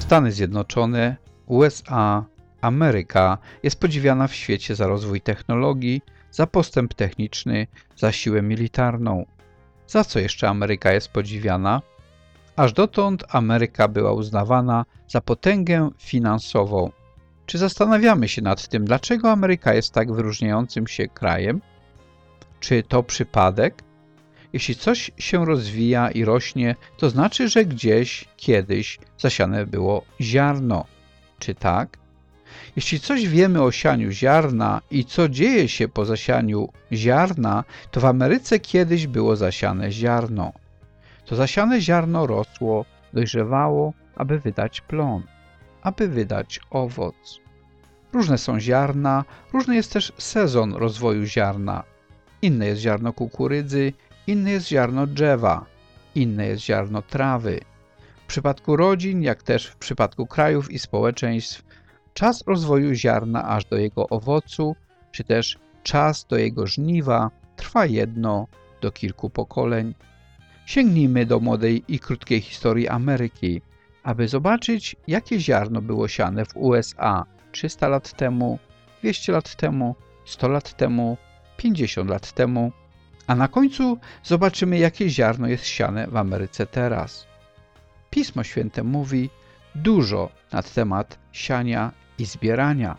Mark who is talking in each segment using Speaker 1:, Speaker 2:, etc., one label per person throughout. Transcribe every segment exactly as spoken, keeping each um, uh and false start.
Speaker 1: Stany Zjednoczone, U S A, Ameryka jest podziwiana w świecie za rozwój technologii, za postęp techniczny, za siłę militarną. Za co jeszcze Ameryka jest podziwiana? Aż dotąd Ameryka była uznawana za potęgę finansową. Czy zastanawiamy się nad tym, dlaczego Ameryka jest tak wyróżniającym się krajem? Czy to przypadek? Jeśli coś się rozwija i rośnie, to znaczy, że gdzieś, kiedyś zasiane było ziarno. Czy tak? Jeśli coś wiemy o sianiu ziarna i co dzieje się po zasianiu ziarna, to w Ameryce kiedyś było zasiane ziarno. To zasiane ziarno rosło, dojrzewało, aby wydać plon, aby wydać owoc. Różne są ziarna, różny jest też sezon rozwoju ziarna. Inne jest ziarno kukurydzy, inne jest ziarno drzewa, inne jest ziarno trawy. W przypadku rodzin, jak też w przypadku krajów i społeczeństw, czas rozwoju ziarna aż do jego owocu, czy też czas do jego żniwa trwa jedno do kilku pokoleń. Sięgnijmy do młodej i krótkiej historii Ameryki, aby zobaczyć, jakie ziarno było siane w U S A trzysta lat temu, dwieście lat temu, sto lat temu, pięćdziesiąt lat temu, a na końcu zobaczymy, jakie ziarno jest siane w Ameryce teraz. Pismo Święte mówi dużo na temat siania i zbierania.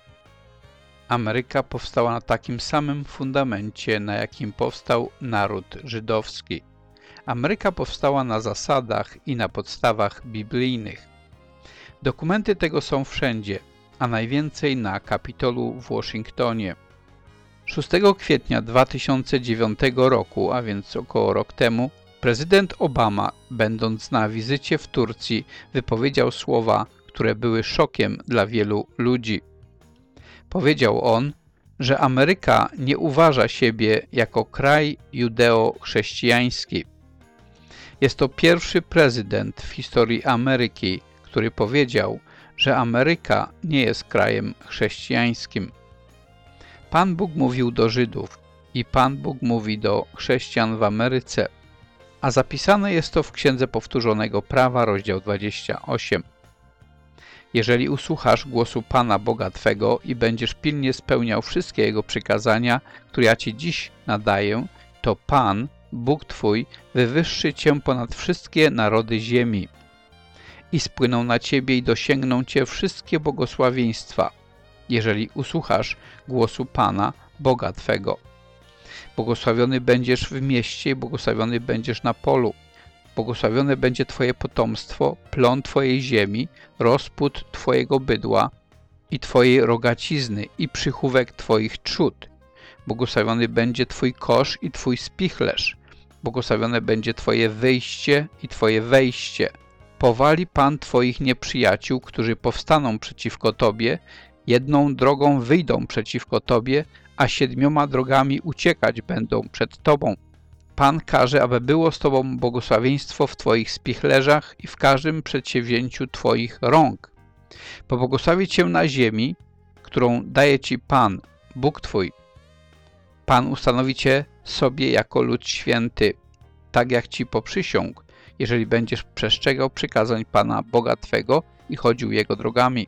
Speaker 1: Ameryka powstała na takim samym fundamencie, na jakim powstał naród żydowski. Ameryka powstała na zasadach i na podstawach biblijnych. Dokumenty tego są wszędzie, a najwięcej na Kapitolu w Waszyngtonie. szóstego kwietnia dwa tysiące dziewiątego roku, a więc około rok temu, prezydent Obama, będąc na wizycie w Turcji, wypowiedział słowa, które były szokiem dla wielu ludzi. Powiedział on, że Ameryka nie uważa siebie jako kraj judeo-chrześcijański. Jest to pierwszy prezydent w historii Ameryki, który powiedział, że Ameryka nie jest krajem chrześcijańskim. Pan Bóg mówił do Żydów i Pan Bóg mówi do chrześcijan w Ameryce, a zapisane jest to w Księdze Powtórzonego Prawa, rozdział dwudziesty ósmy. Jeżeli usłuchasz głosu Pana Boga Twego i będziesz pilnie spełniał wszystkie Jego przykazania, które ja Ci dziś nadaję, to Pan, Bóg Twój, wywyższy Cię ponad wszystkie narody ziemi i spłyną na Ciebie i dosięgną Cię wszystkie błogosławieństwa, jeżeli usłuchasz głosu Pana, Boga Twego. Błogosławiony będziesz w mieście i błogosławiony będziesz na polu. Błogosławione będzie Twoje potomstwo, plon Twojej ziemi, rozpód Twojego bydła i Twojej rogacizny i przychówek Twoich trzód. Błogosławiony będzie Twój kosz i Twój spichlerz. Błogosławione będzie Twoje wyjście i Twoje wejście. Powali Pan Twoich nieprzyjaciół, którzy powstaną przeciwko Tobie, jedną drogą wyjdą przeciwko Tobie, a siedmioma drogami uciekać będą przed Tobą. Pan każe, aby było z Tobą błogosławieństwo w Twoich spichlerzach i w każdym przedsięwzięciu Twoich rąk. Pobłogosławi Cię na ziemi, którą daje Ci Pan, Bóg Twój. Pan ustanowi Cię sobie jako lud święty, tak jak Ci poprzysiągł, jeżeli będziesz przestrzegał przykazań Pana Boga Twego i chodził Jego drogami.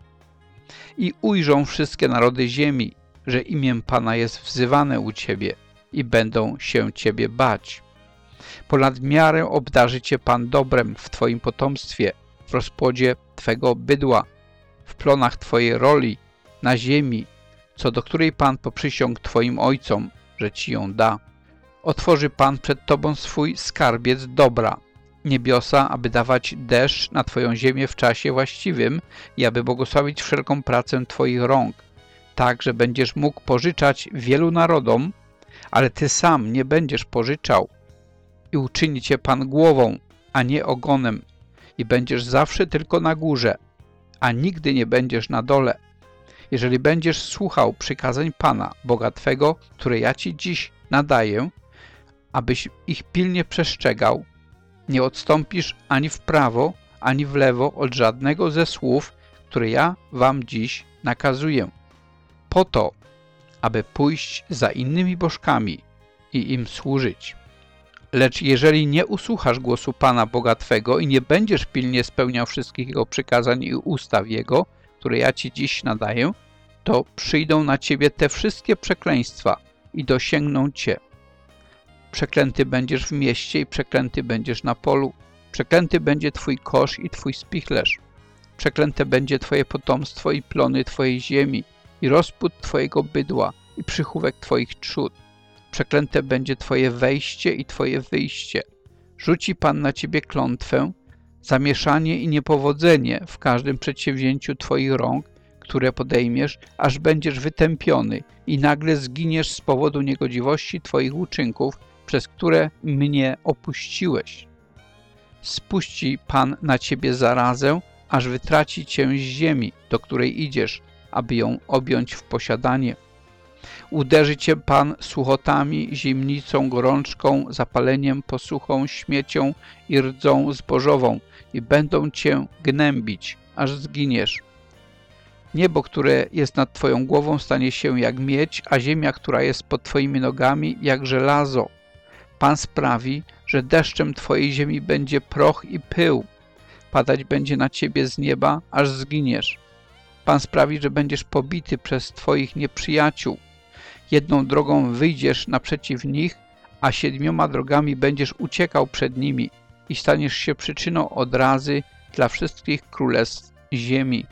Speaker 1: I ujrzą wszystkie narody ziemi, że imię Pana jest wzywane u Ciebie i będą się Ciebie bać. Ponad miarę obdarzy Cię Pan dobrem w Twoim potomstwie, w rozpłodzie Twego bydła, w plonach Twojej roli, na ziemi, co do której Pan poprzysiągł Twoim ojcom, że Ci ją da. Otworzy Pan przed Tobą swój skarbiec dobra, niebiosa, aby dawać deszcz na Twoją ziemię w czasie właściwym i aby błogosławić wszelką pracę Twoich rąk, tak, że będziesz mógł pożyczać wielu narodom, ale Ty sam nie będziesz pożyczał. I uczyni Cię Pan głową, a nie ogonem, i będziesz zawsze tylko na górze, a nigdy nie będziesz na dole. Jeżeli będziesz słuchał przykazań Pana, Boga Twego, które ja Ci dziś nadaję, abyś ich pilnie przestrzegał, nie odstąpisz ani w prawo, ani w lewo od żadnego ze słów, które ja Wam dziś nakazuję, po to, aby pójść za innymi bożkami i im służyć. Lecz jeżeli nie usłuchasz głosu Pana Boga Twego i nie będziesz pilnie spełniał wszystkich Jego przykazań i ustaw Jego, które ja Ci dziś nadaję, to przyjdą na Ciebie te wszystkie przekleństwa i dosięgną Cię. Przeklęty będziesz w mieście i przeklęty będziesz na polu. Przeklęty będzie Twój kosz i Twój spichlerz. Przeklęte będzie Twoje potomstwo i plony Twojej ziemi, i rozpód Twojego bydła, i przychówek Twoich trzód. Przeklęte będzie Twoje wejście i Twoje wyjście. Rzuci Pan na Ciebie klątwę, zamieszanie i niepowodzenie w każdym przedsięwzięciu Twoich rąk, które podejmiesz, aż będziesz wytępiony i nagle zginiesz z powodu niegodziwości Twoich uczynków, przez które mnie opuściłeś. Spuści Pan na Ciebie zarazę, aż wytraci Cię z ziemi, do której idziesz, aby ją objąć w posiadanie. Uderzy Cię Pan suchotami, zimnicą, gorączką, zapaleniem, posuchą, śmiecią i rdzą zbożową i będą Cię gnębić, aż zginiesz. Niebo, które jest nad Twoją głową, stanie się jak miedź, a ziemia, która jest pod Twoimi nogami, jak żelazo. Pan sprawi, że deszczem Twojej ziemi będzie proch i pył. Padać będzie na Ciebie z nieba, aż zginiesz. Pan sprawi, że będziesz pobity przez Twoich nieprzyjaciół. Jedną drogą wyjdziesz naprzeciw nich, a siedmioma drogami będziesz uciekał przed nimi i staniesz się przyczyną odrazy dla wszystkich królestw ziemi.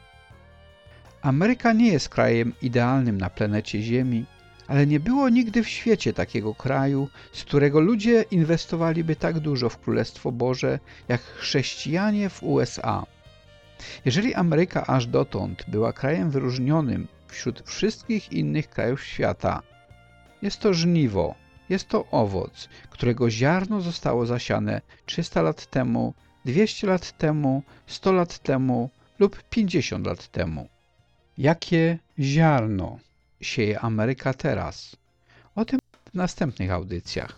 Speaker 1: Ameryka nie jest krajem idealnym na planecie Ziemi, ale nie było nigdy w świecie takiego kraju, z którego ludzie inwestowaliby tak dużo w Królestwo Boże, jak chrześcijanie w U S A. Jeżeli Ameryka aż dotąd była krajem wyróżnionym wśród wszystkich innych krajów świata, jest to żniwo, jest to owoc, którego ziarno zostało zasiane trzysta lat temu, dwieście lat temu, sto lat temu lub pięćdziesiąt lat temu. Jakie ziarno sieje Ameryka teraz? O tym w następnych audycjach.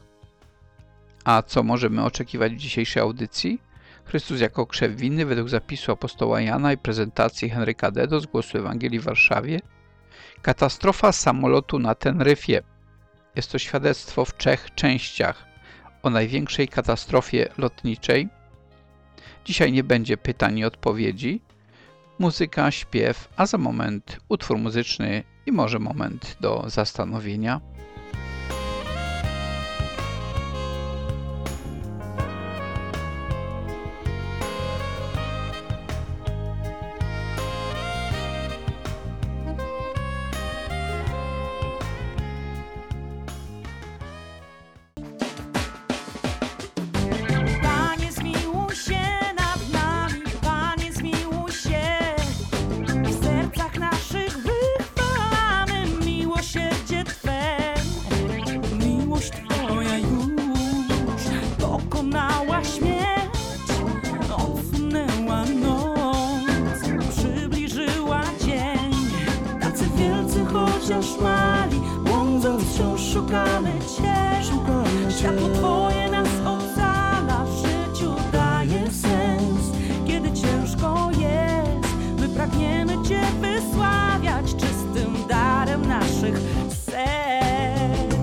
Speaker 1: A co możemy oczekiwać w dzisiejszej audycji? Chrystus jako krzew winny według zapisu apostoła Jana i prezentacji Henryka Dedo z Głosu Ewangelii w Warszawie. Katastrofa samolotu na Teneryfie. Jest to świadectwo w trzech częściach o największej katastrofie lotniczej. Dzisiaj nie będzie pytań i odpowiedzi. Muzyka, śpiew, a za moment utwór muzyczny i może moment do zastanowienia.
Speaker 2: Chociaż mali, błądząc wciąż szukamy Cię. Światło Twoje nas ocala, w życiu daje sens. Kiedy ciężko jest, my pragniemy Cię wysławiać czystym darem naszych serc.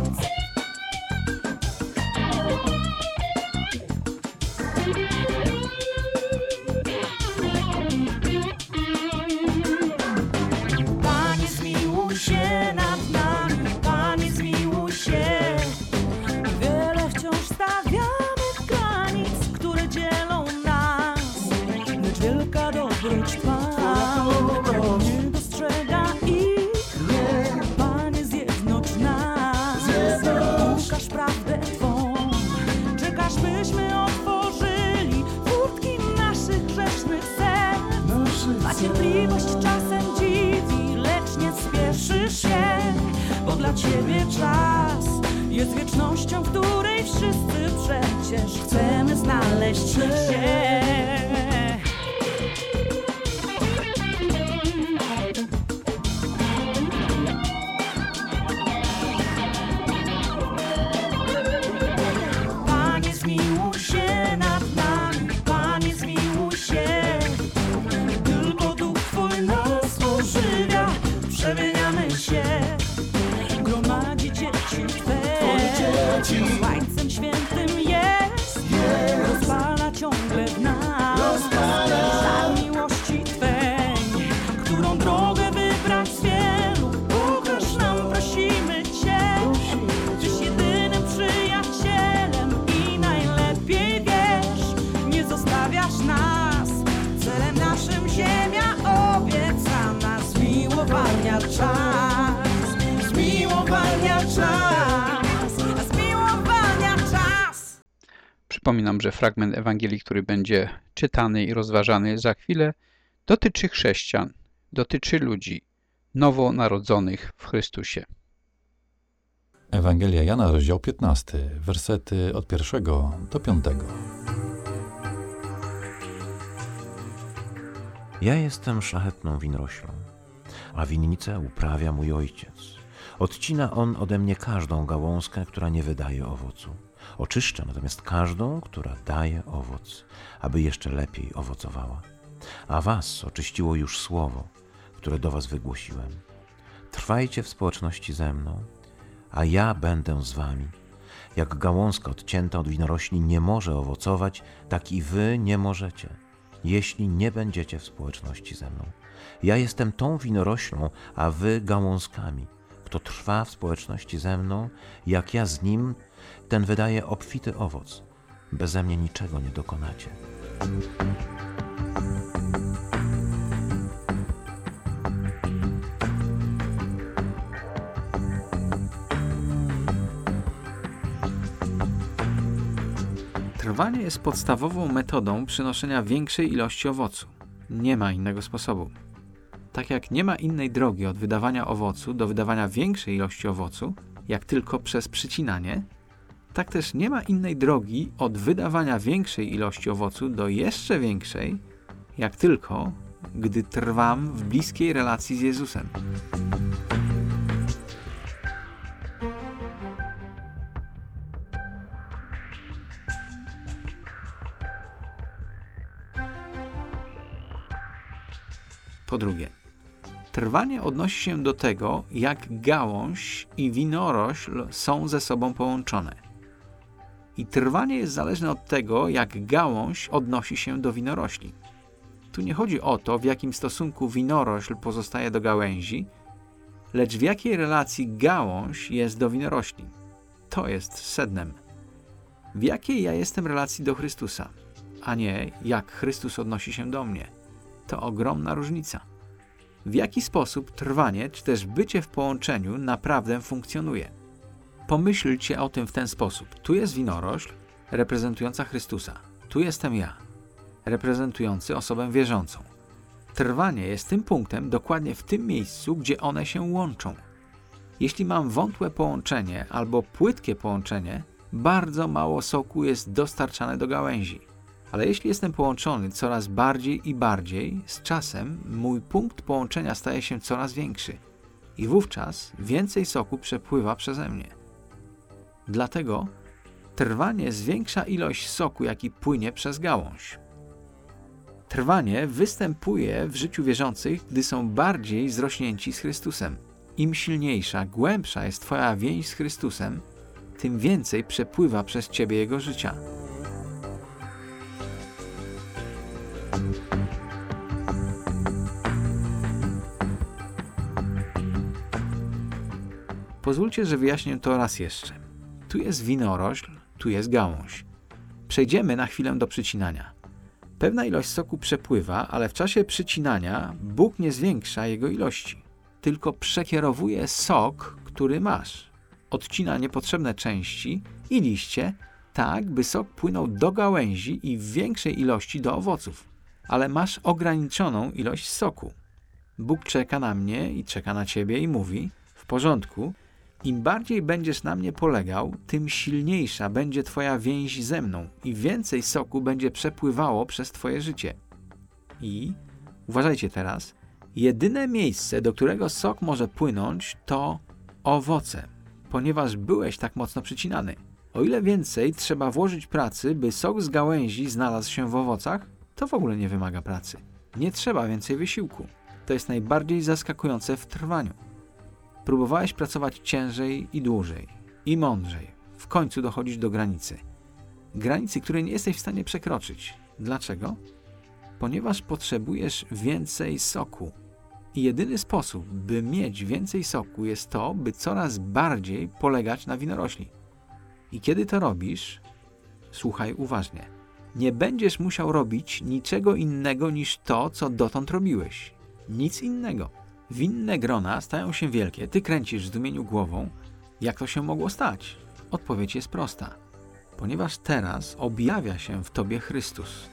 Speaker 2: Panie, zmiłuj się nad nami, Panie, zmiłuj się. Wiele wciąż stawiamy granic, które dzielą nas, lecz wielka dobroć Twa nie dostrzega ich. Panie, zjednocz nas, ukaż prawdę Twą. Czekasz, byśmy otworzyli furtki naszych grzesznych serc. A cierpliwość czasem dziwi, lecz nie spieszysz się, bo dla Ciebie czas jest wiecznością, w której wszyscy przecież chcemy znaleźć się. Panie, zmiłuj się nad nami, Panie, zmiłuj się. Tylko Duch Twój nas ożywia, przemieniamy się. Gromadzi dzieci Twe, z łańcem świętym czas, zmiłowania czas, zmiłowania czas.
Speaker 1: Przypominam, że fragment Ewangelii, który będzie czytany i rozważany za chwilę, dotyczy chrześcijan, dotyczy ludzi nowonarodzonych w Chrystusie.
Speaker 3: Ewangelia Jana, rozdział piętnasty, wersety od pierwszego do piątego.
Speaker 4: Ja jestem szlachetną winoroślą, a winnicę uprawia mój ojciec. Odcina on ode mnie każdą gałązkę, która nie wydaje owocu. Oczyszcza natomiast każdą, która daje owoc, aby jeszcze lepiej owocowała. A was oczyściło już słowo, które do was wygłosiłem. Trwajcie w społeczności ze mną, a ja będę z wami. Jak gałązka odcięta od winorośli nie może owocować, tak i wy nie możecie, jeśli nie będziecie w społeczności ze mną. Ja jestem tą winoroślą, a wy gałązkami. Kto trwa w społeczności ze mną, jak ja z nim, ten wydaje obfity owoc. Beze mnie niczego nie dokonacie.
Speaker 5: Trwanie jest podstawową metodą przynoszenia większej ilości owocu. Nie ma innego sposobu. Tak jak nie ma innej drogi od wydawania owocu do wydawania większej ilości owocu, jak tylko przez przycinanie, tak też nie ma innej drogi od wydawania większej ilości owocu do jeszcze większej, jak tylko, gdy trwam w bliskiej relacji z Jezusem. Po drugie, trwanie odnosi się do tego, jak gałąź i winorośl są ze sobą połączone. I trwanie jest zależne od tego, jak gałąź odnosi się do winorośli. Tu nie chodzi o to, w jakim stosunku winorośl pozostaje do gałęzi, lecz w jakiej relacji gałąź jest do winorośli. To jest sednem. W jakiej ja jestem relacji do Chrystusa, a nie jak Chrystus odnosi się do mnie. To ogromna różnica. W jaki sposób trwanie, czy też bycie w połączeniu naprawdę funkcjonuje? Pomyślcie o tym w ten sposób. Tu jest winorośl reprezentująca Chrystusa. Tu jestem ja, reprezentujący osobę wierzącą. Trwanie jest tym punktem dokładnie w tym miejscu, gdzie one się łączą. Jeśli mam wątłe połączenie albo płytkie połączenie, bardzo mało soku jest dostarczane do gałęzi. Ale jeśli jestem połączony coraz bardziej i bardziej, z czasem mój punkt połączenia staje się coraz większy i wówczas więcej soku przepływa przeze mnie. Dlatego trwanie zwiększa ilość soku, jaki płynie przez gałąź. Trwanie występuje w życiu wierzących, gdy są bardziej zrośnięci z Chrystusem. Im silniejsza, głębsza jest Twoja więź z Chrystusem, tym więcej przepływa przez Ciebie Jego życia. Pozwólcie, że wyjaśnię to raz jeszcze. Tu jest winorośl, tu jest gałąź. Przejdziemy na chwilę do przycinania. Pewna ilość soku przepływa, ale w czasie przycinania Bóg nie zwiększa jego ilości, tylko przekierowuje sok, który masz. Odcina niepotrzebne części i liście, tak by sok płynął do gałęzi i w większej ilości do owoców. Ale masz ograniczoną ilość soku. Bóg czeka na mnie i czeka na ciebie i mówi: w porządku, im bardziej będziesz na mnie polegał, tym silniejsza będzie twoja więź ze mną i więcej soku będzie przepływało przez twoje życie. I, uważajcie teraz, jedyne miejsce, do którego sok może płynąć, to owoce, ponieważ byłeś tak mocno przycinany. O ile więcej trzeba włożyć pracy, by sok z gałęzi znalazł się w owocach, to w ogóle nie wymaga pracy. Nie trzeba więcej wysiłku. To jest najbardziej zaskakujące w trwaniu. Próbowałeś pracować ciężej i dłużej, i mądrzej. W końcu dochodzisz do granicy. Granicy, której nie jesteś w stanie przekroczyć. Dlaczego? Ponieważ potrzebujesz więcej soku. I jedyny sposób, by mieć więcej soku, jest to, by coraz bardziej polegać na winorośli. I kiedy to robisz, słuchaj uważnie, nie będziesz musiał robić niczego innego niż to, co dotąd robiłeś. Nic innego. Winne grona stają się wielkie. Ty kręcisz w zdumieniu głową. Jak to się mogło stać? Odpowiedź jest prosta. Ponieważ teraz objawia się w tobie Chrystus.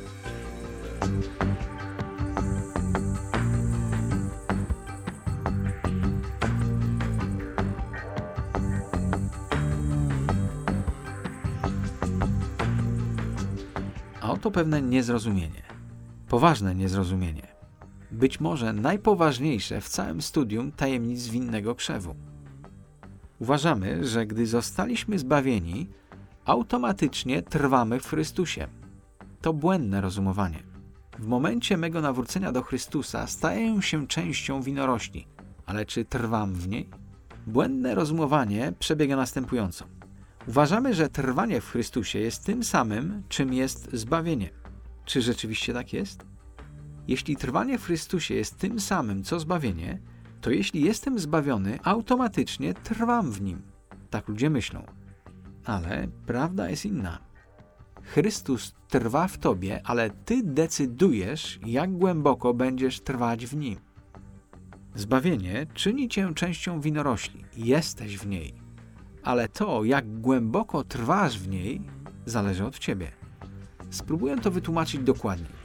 Speaker 5: A oto pewne niezrozumienie. Poważne niezrozumienie. Być może najpoważniejsze w całym studium tajemnic winnego krzewu. Uważamy, że gdy zostaliśmy zbawieni, automatycznie trwamy w Chrystusie. To błędne rozumowanie. W momencie mego nawrócenia do Chrystusa staję się częścią winorośli. Ale czy trwam w niej? Błędne rozumowanie przebiega następująco. Uważamy, że trwanie w Chrystusie jest tym samym, czym jest zbawienie. Czy rzeczywiście tak jest? Jeśli trwanie w Chrystusie jest tym samym, co zbawienie, to jeśli jestem zbawiony, automatycznie trwam w Nim. Tak ludzie myślą. Ale prawda jest inna. Chrystus trwa w tobie, ale ty decydujesz, jak głęboko będziesz trwać w Nim. Zbawienie czyni cię częścią winorośli. Jesteś w niej. Ale to, jak głęboko trwasz w niej, zależy od ciebie. Spróbuję to wytłumaczyć dokładniej.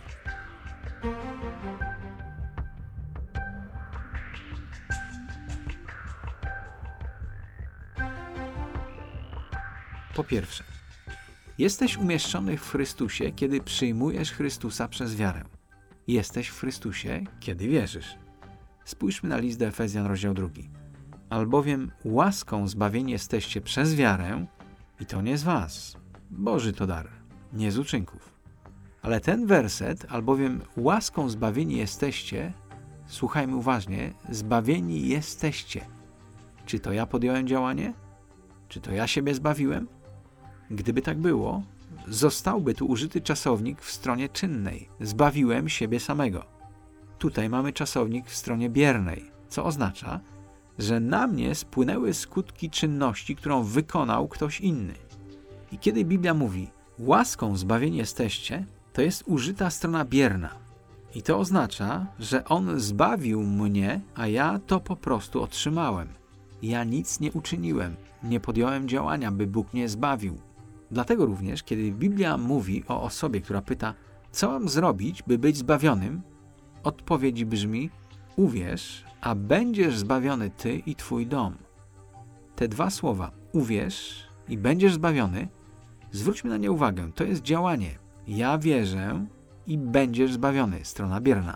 Speaker 5: Po pierwsze, jesteś umieszczony w Chrystusie, kiedy przyjmujesz Chrystusa przez wiarę. Jesteś w Chrystusie, kiedy wierzysz. Spójrzmy na list do Efezjan, rozdział drugi. Albowiem łaską zbawieni jesteście przez wiarę i to nie z was. Boży to dar, nie z uczynków. Ale ten werset, albowiem łaską zbawieni jesteście, słuchajmy uważnie, zbawieni jesteście. Czy to ja podjąłem działanie? Czy to ja siebie zbawiłem? Gdyby tak było, zostałby tu użyty czasownik w stronie czynnej. Zbawiłem siebie samego. Tutaj mamy czasownik w stronie biernej, co oznacza, że na mnie spłynęły skutki czynności, którą wykonał ktoś inny. I kiedy Biblia mówi, łaską zbawieni jesteście, to jest użyta strona bierna. I to oznacza, że On zbawił mnie, a ja to po prostu otrzymałem. Ja nic nie uczyniłem, nie podjąłem działania, by Bóg mnie zbawił. Dlatego również, kiedy Biblia mówi o osobie, która pyta, co mam zrobić, by być zbawionym, odpowiedź brzmi, uwierz, a będziesz zbawiony ty i twój dom. Te dwa słowa, uwierz i będziesz zbawiony, zwróćmy na nie uwagę, to jest działanie. Ja wierzę i będziesz zbawiony, strona bierna.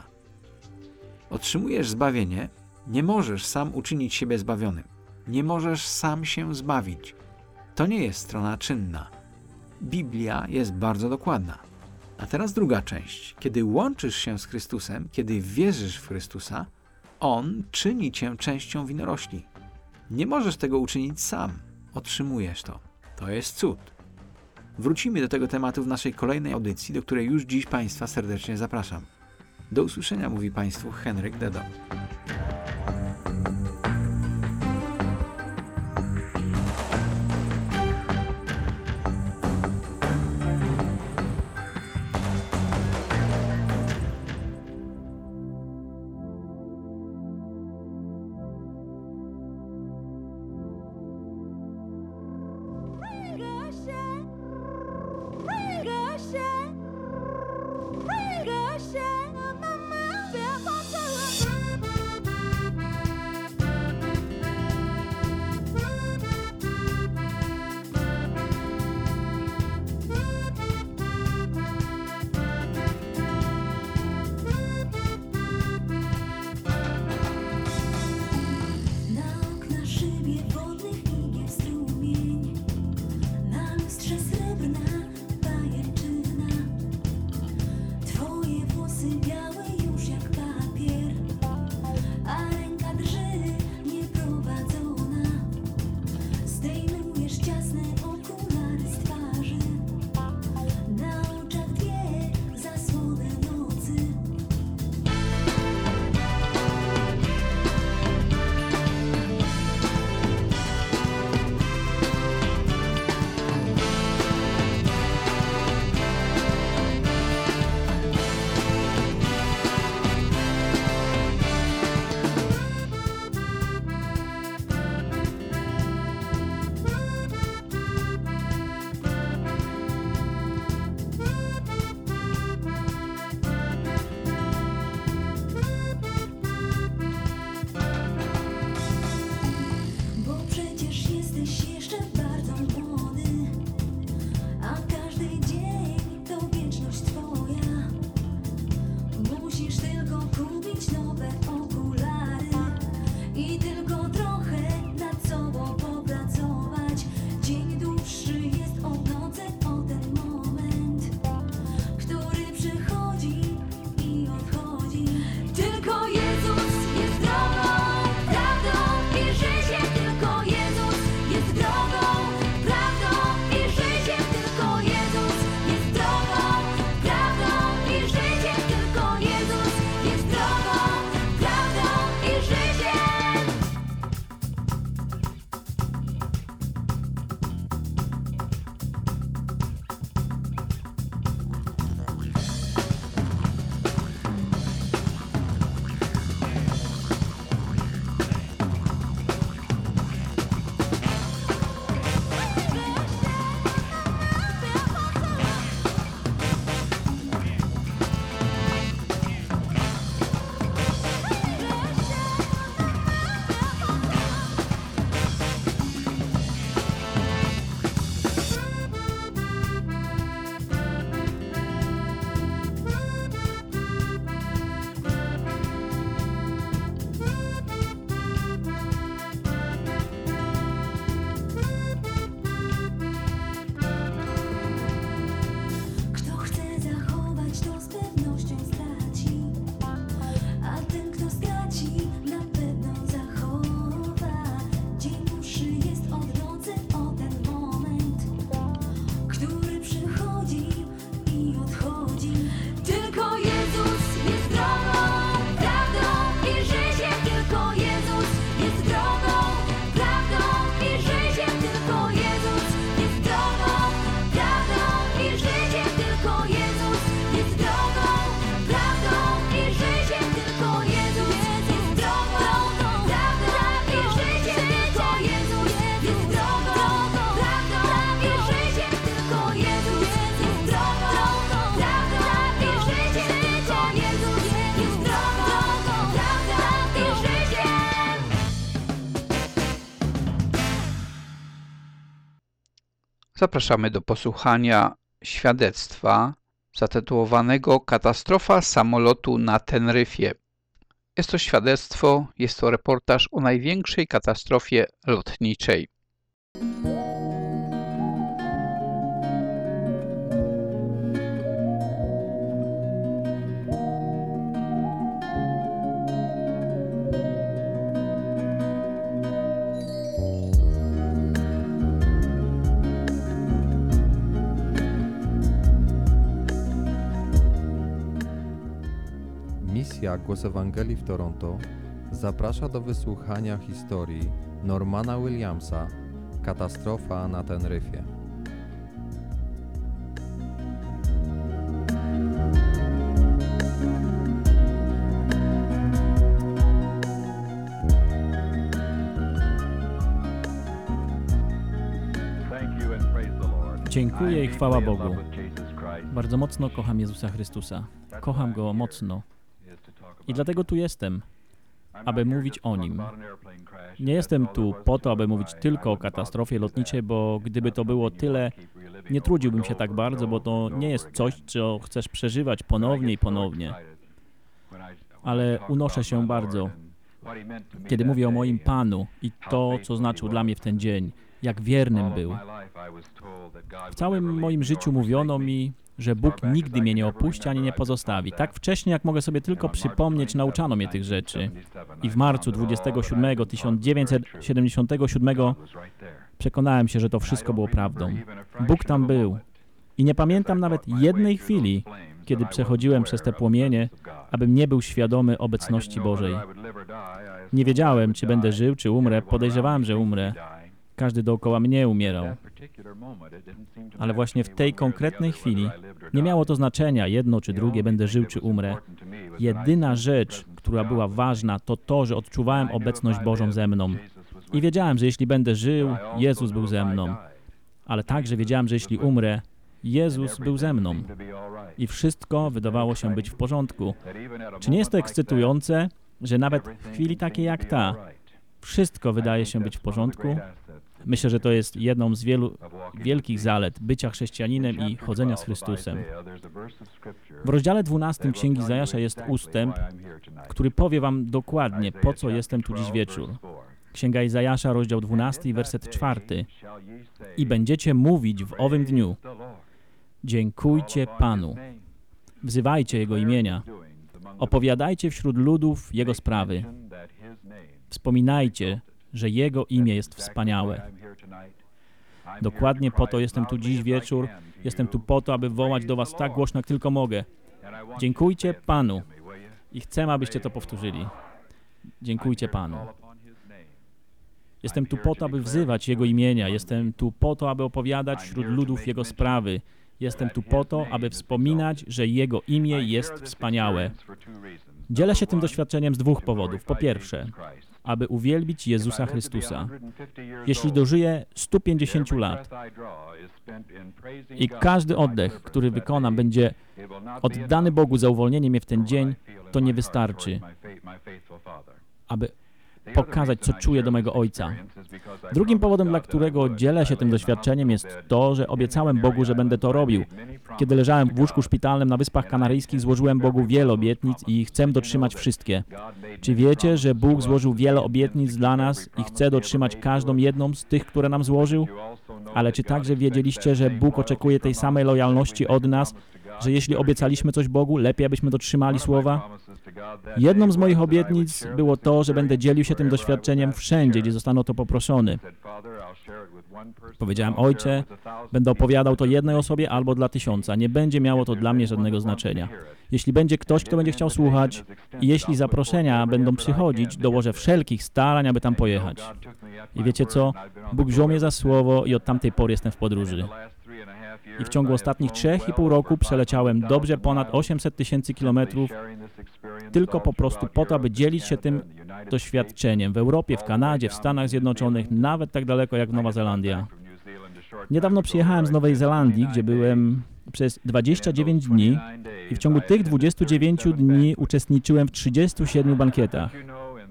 Speaker 5: Otrzymujesz zbawienie, nie możesz sam uczynić siebie zbawionym. Nie możesz sam się zbawić. To nie jest strona czynna. Biblia jest bardzo dokładna. A teraz druga część. Kiedy łączysz się z Chrystusem, kiedy wierzysz w Chrystusa, On czyni cię częścią winorośli. Nie możesz tego uczynić sam. Otrzymujesz to. To jest cud. Wrócimy do tego tematu w naszej kolejnej audycji, do której już dziś Państwa serdecznie zapraszam. Do usłyszenia, mówi Państwu Henryk Dedo.
Speaker 2: Ricochet, ricochet, my mind,
Speaker 1: Zapraszamy do posłuchania świadectwa zatytułowanego Katastrofa samolotu na Teneryfie. Jest to świadectwo, jest to reportaż o największej katastrofie lotniczej.
Speaker 6: Misja Głos Ewangelii w Toronto zaprasza do wysłuchania historii Normana Williamsa Katastrofa na Teneryfie.
Speaker 7: Dziękuję i chwała Bogu. Bardzo mocno kocham Jezusa Chrystusa. Kocham Go mocno. I dlatego tu jestem, aby mówić o Nim. Nie jestem tu po to, aby mówić tylko o katastrofie lotniczej, bo gdyby to było tyle, nie trudziłbym się tak bardzo, bo to nie jest coś, co chcesz przeżywać ponownie i ponownie. Ale unoszę się bardzo, kiedy mówię o moim Panu i to, co znaczył dla mnie w ten dzień, jak wiernym był. W całym moim życiu mówiono mi, że Bóg nigdy mnie nie opuści ani nie pozostawi. Tak wcześnie, jak mogę sobie tylko przypomnieć, nauczano mnie tych rzeczy. I w marcu dwudziestego siódmego tysiąc dziewięćset siedemdziesiątego siódmego przekonałem się, że to wszystko było prawdą. Bóg tam był. I nie pamiętam nawet jednej chwili, kiedy przechodziłem przez te płomienie, abym nie był świadomy obecności Bożej. Nie wiedziałem, czy będę żył, czy umrę. Podejrzewałem, że umrę. Każdy dookoła mnie umierał. Ale właśnie w tej konkretnej chwili nie miało to znaczenia, jedno czy drugie, będę żył czy umrę. Jedyna rzecz, która była ważna, to to, że odczuwałem obecność Bożą ze mną. I wiedziałem, że jeśli będę żył, Jezus był ze mną. Ale także wiedziałem, że jeśli umrę, Jezus był ze mną. I wszystko wydawało się być w porządku. Czy nie jest to ekscytujące, że nawet w chwili takiej jak ta, wszystko wydaje się być w porządku? Myślę, że to jest jedną z wielu wielkich zalet bycia chrześcijaninem i chodzenia z Chrystusem. W rozdziale dwunastym Księgi Izajasza jest ustęp, który powie wam dokładnie, po co jestem tu dziś wieczór. Księga Izajasza, rozdział dwunasty, werset czwarty. I będziecie mówić w owym dniu: dziękujcie Panu, wzywajcie Jego imienia, opowiadajcie wśród ludów Jego sprawy, wspominajcie, że Jego imię jest wspaniałe. Dokładnie po to jestem tu dziś wieczór. Jestem tu po to, aby wołać do was tak głośno, jak tylko mogę. Dziękujcie Panu. I chcę, abyście to powtórzyli. Dziękujcie Panu. Jestem tu po to, aby wzywać Jego imienia. Jestem tu po to, aby opowiadać wśród ludów Jego sprawy. Jestem tu po to, aby wspominać, że Jego imię jest wspaniałe. Dzielę się tym doświadczeniem z dwóch powodów. Po pierwsze, aby uwielbić Jezusa Chrystusa. Jeśli dożyję stu pięćdziesięciu lat i każdy oddech, który wykonam, będzie oddany Bogu za uwolnienie mnie w ten dzień, to nie wystarczy, aby pokazać, co czuję do mego Ojca. Drugim powodem, dla którego dzielę się tym doświadczeniem, jest to, że obiecałem Bogu, że będę to robił. Kiedy leżałem w łóżku szpitalnym na Wyspach Kanaryjskich, złożyłem Bogu wiele obietnic i chcę dotrzymać wszystkie. Czy wiecie, że Bóg złożył wiele obietnic dla nas i chce dotrzymać każdą jedną z tych, które nam złożył? Ale czy także wiedzieliście, że Bóg oczekuje tej samej lojalności od nas, że jeśli obiecaliśmy coś Bogu, lepiej abyśmy dotrzymali słowa? Jedną z moich obietnic było to, że będę dzielił się tym doświadczeniem wszędzie, gdzie zostanę o to poproszony. Powiedziałem: Ojcze, będę opowiadał to jednej osobie albo dla tysiąca. Nie będzie miało to dla mnie żadnego znaczenia. Jeśli będzie ktoś, kto będzie chciał słuchać i jeśli zaproszenia będą przychodzić, dołożę wszelkich starań, aby tam pojechać. I wiecie co? Bóg wziął mnie za słowo i od tamtej pory jestem w podróży. I w ciągu ostatnich trzech i pół roku przeleciałem dobrze ponad osiemset tysięcy kilometrów tylko po prostu po to, aby dzielić się tym doświadczeniem w Europie, w Kanadzie, w Stanach Zjednoczonych, nawet tak daleko jak Nowa Zelandia. Niedawno przyjechałem z Nowej Zelandii, gdzie byłem przez dwadzieścia dziewięć dni i w ciągu tych dwudziestu dziewięciu dni uczestniczyłem w trzydziestu siedmiu bankietach.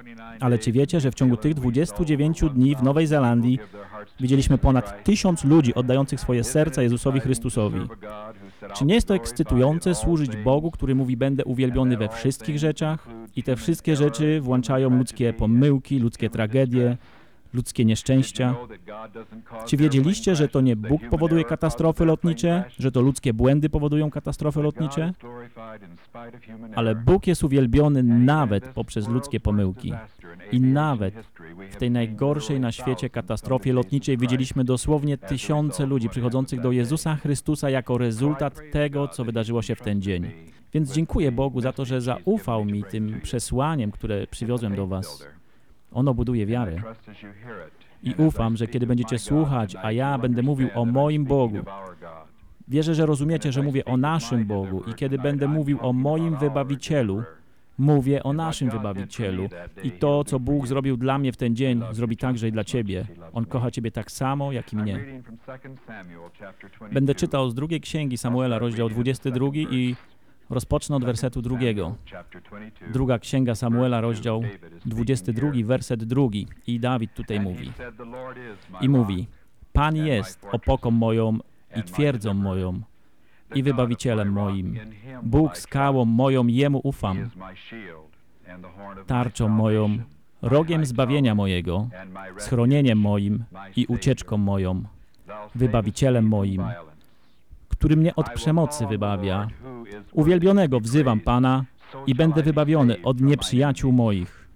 Speaker 7: Ale czy wiecie, że w ciągu tych dwudziestu dziewięciu dni w Nowej Zelandii widzieliśmy ponad tysiąc ludzi oddających swoje serca Jezusowi Chrystusowi? Czy nie jest to ekscytujące służyć Bogu, który mówi, będę uwielbiony we wszystkich rzeczach? I te wszystkie rzeczy włączają ludzkie pomyłki, ludzkie tragedie, ludzkie nieszczęścia. Czy wiedzieliście, że to nie Bóg powoduje katastrofy lotnicze, że to ludzkie błędy powodują katastrofy lotnicze? Ale Bóg jest uwielbiony nawet poprzez ludzkie pomyłki. I nawet w tej najgorszej na świecie katastrofie lotniczej widzieliśmy dosłownie tysiące ludzi przychodzących do Jezusa Chrystusa jako rezultat tego, co wydarzyło się w ten dzień. Więc dziękuję Bogu za to, że zaufał mi tym przesłaniem, które przywiozłem do was. Ono buduje wiarę. I ufam, że kiedy będziecie słuchać, a ja będę mówił o moim Bogu, wierzę, że rozumiecie, że mówię o naszym Bogu i kiedy będę mówił o moim Wybawicielu, mówię o naszym Wybawicielu. I to, co Bóg zrobił dla mnie w ten dzień, zrobi także i dla ciebie. On kocha ciebie tak samo, jak i mnie. Będę czytał z drugiej księgi Samuela, rozdział dwudziesty drugi i rozpocznę od wersetu drugiego. Druga księga Samuela, rozdział dwudziesty drugi, werset drugi. I Dawid tutaj mówi. I mówi, Pan jest opoką moją i twierdzą moją i wybawicielem moim. Bóg skałą moją, Jemu ufam. Tarczą moją, rogiem zbawienia mojego, schronieniem moim i ucieczką moją. Wybawicielem moim, który mnie od przemocy wybawia. Uwielbionego wzywam Pana i będę wybawiony od nieprzyjaciół moich.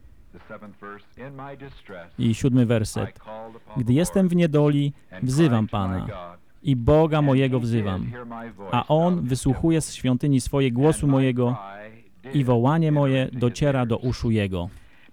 Speaker 7: I siódmy werset. Gdy jestem w niedoli, wzywam Pana i Boga mojego wzywam, a On wysłuchuje z świątyni swojej głosu mojego i wołanie moje dociera do uszu Jego.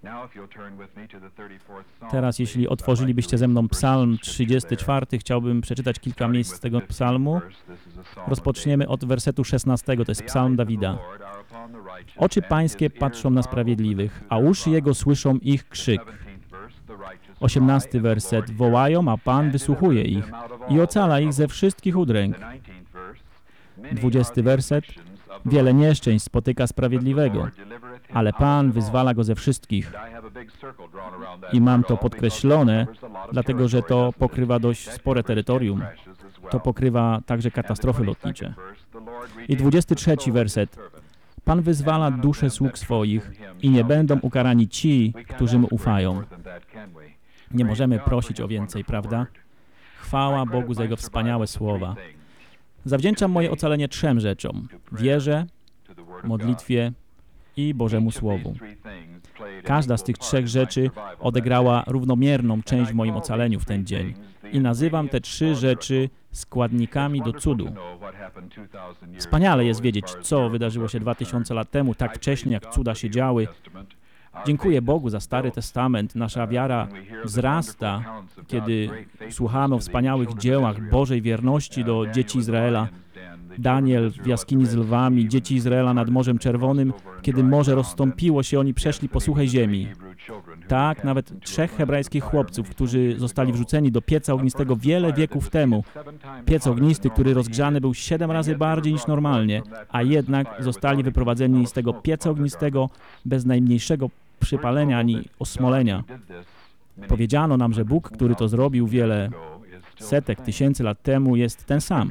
Speaker 7: Teraz, jeśli otworzylibyście ze mną Psalm trzydziesty czwarty, chciałbym przeczytać kilka miejsc z tego psalmu. Rozpoczniemy od wersetu szesnastego, to jest psalm Dawida. Oczy Pańskie patrzą na sprawiedliwych, a uszy Jego słyszą ich krzyk. osiemnasty werset. Wołają, a Pan wysłuchuje ich i ocala ich ze wszystkich udręk. dwudziesty werset. Wiele nieszczęść spotyka sprawiedliwego, ale Pan wyzwala go ze wszystkich. I mam to podkreślone, dlatego że to pokrywa dość spore terytorium. To pokrywa także katastrofy lotnicze. I dwudziesty trzeci werset. Pan wyzwala dusze sług swoich i nie będą ukarani ci, którzy mu ufają. Nie możemy prosić o więcej, prawda? Chwała Bogu za Jego wspaniałe słowa. Zawdzięczam moje ocalenie trzem rzeczom. Wierze, modlitwie i Bożemu Słowu. Każda z tych trzech rzeczy odegrała równomierną część w moim ocaleniu w ten dzień. I nazywam te trzy rzeczy składnikami do cudu. Wspaniale jest wiedzieć, co wydarzyło się dwa tysiące lat temu, tak wcześnie, jak cuda się działy. Dziękuję Bogu za Stary Testament. Nasza wiara wzrasta, kiedy słuchamy o wspaniałych dziełach Bożej wierności do dzieci Izraela. Daniel w jaskini z lwami, dzieci Izraela nad Morzem Czerwonym, kiedy morze rozstąpiło się, oni przeszli po suchej ziemi. Tak, nawet trzech hebrajskich chłopców, którzy zostali wrzuceni do pieca ognistego wiele wieków temu. Piec ognisty, który rozgrzany był siedem razy bardziej niż normalnie, a jednak zostali wyprowadzeni z tego pieca ognistego bez najmniejszego przypalenia ani osmolenia. Powiedziano nam, że Bóg, który to zrobił wiele setek, tysięcy lat temu, jest ten sam.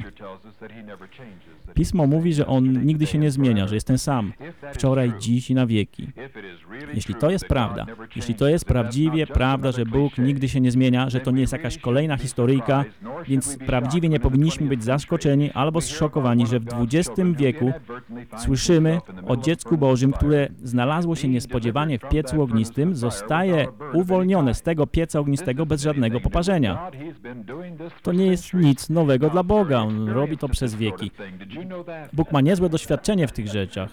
Speaker 7: Pismo mówi, że On nigdy się nie zmienia, że jest ten sam, wczoraj, dziś i na wieki. Jeśli to jest prawda, jeśli to jest prawdziwie prawda, że Bóg nigdy się nie zmienia, że to nie jest jakaś kolejna historyjka, więc prawdziwie nie powinniśmy być zaskoczeni albo zszokowani, że w dwudziestym wieku słyszymy o dziecku Bożym, które znalazło się niespodziewanie w piecu ognistym, zostaje uwolnione z tego pieca ognistego bez żadnego poparzenia. To nie jest nic nowego dla Boga, On robi to przez wieki. Bóg ma niezłe doświadczenie w tych rzeczach.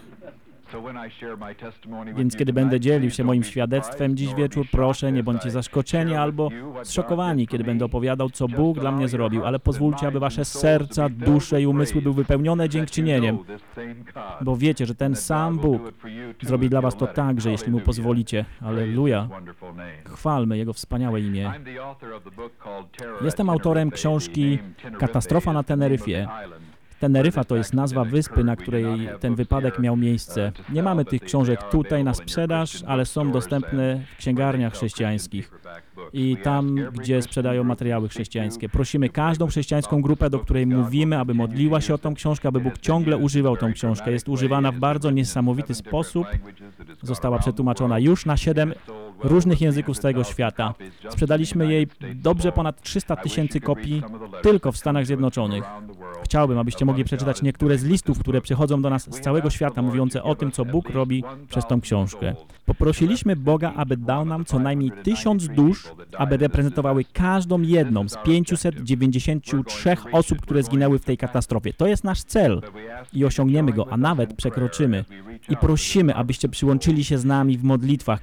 Speaker 7: Więc kiedy będę dzielił się moim świadectwem dziś wieczór, proszę, nie bądźcie zaskoczeni albo zszokowani, kiedy będę opowiadał, co Bóg dla mnie zrobił, ale pozwólcie, aby wasze serca, dusze i umysły były wypełnione dziękczynieniem, bo wiecie, że ten sam Bóg zrobi dla was to także, jeśli Mu pozwolicie. Alleluja. Chwalmy Jego wspaniałe imię. Jestem autorem książki Katastrofa na Teneryfie. Teneryfa to jest nazwa wyspy, na której ten wypadek miał miejsce. Nie mamy tych książek tutaj na sprzedaż, ale są dostępne w księgarniach chrześcijańskich i tam, gdzie sprzedają materiały chrześcijańskie. Prosimy każdą chrześcijańską grupę, do której mówimy, aby modliła się o tą książkę, aby Bóg ciągle używał tą książkę. Jest używana w bardzo niesamowity sposób. Została przetłumaczona już na siedem różnych języków z całego świata. Sprzedaliśmy jej dobrze ponad trzysta tysięcy kopii tylko w Stanach Zjednoczonych. Chciałbym, abyście mogli przeczytać niektóre z listów, które przychodzą do nas z całego świata, mówiące o tym, co Bóg robi przez tą książkę. Poprosiliśmy Boga, aby dał nam co najmniej tysiąc dusz, aby reprezentowały każdą jedną z pięciuset dziewięćdziesięciu trzech osób, które zginęły w tej katastrofie. To jest nasz cel i osiągniemy go, a nawet przekroczymy. I prosimy, abyście przyłączyli się z nami w modlitwach.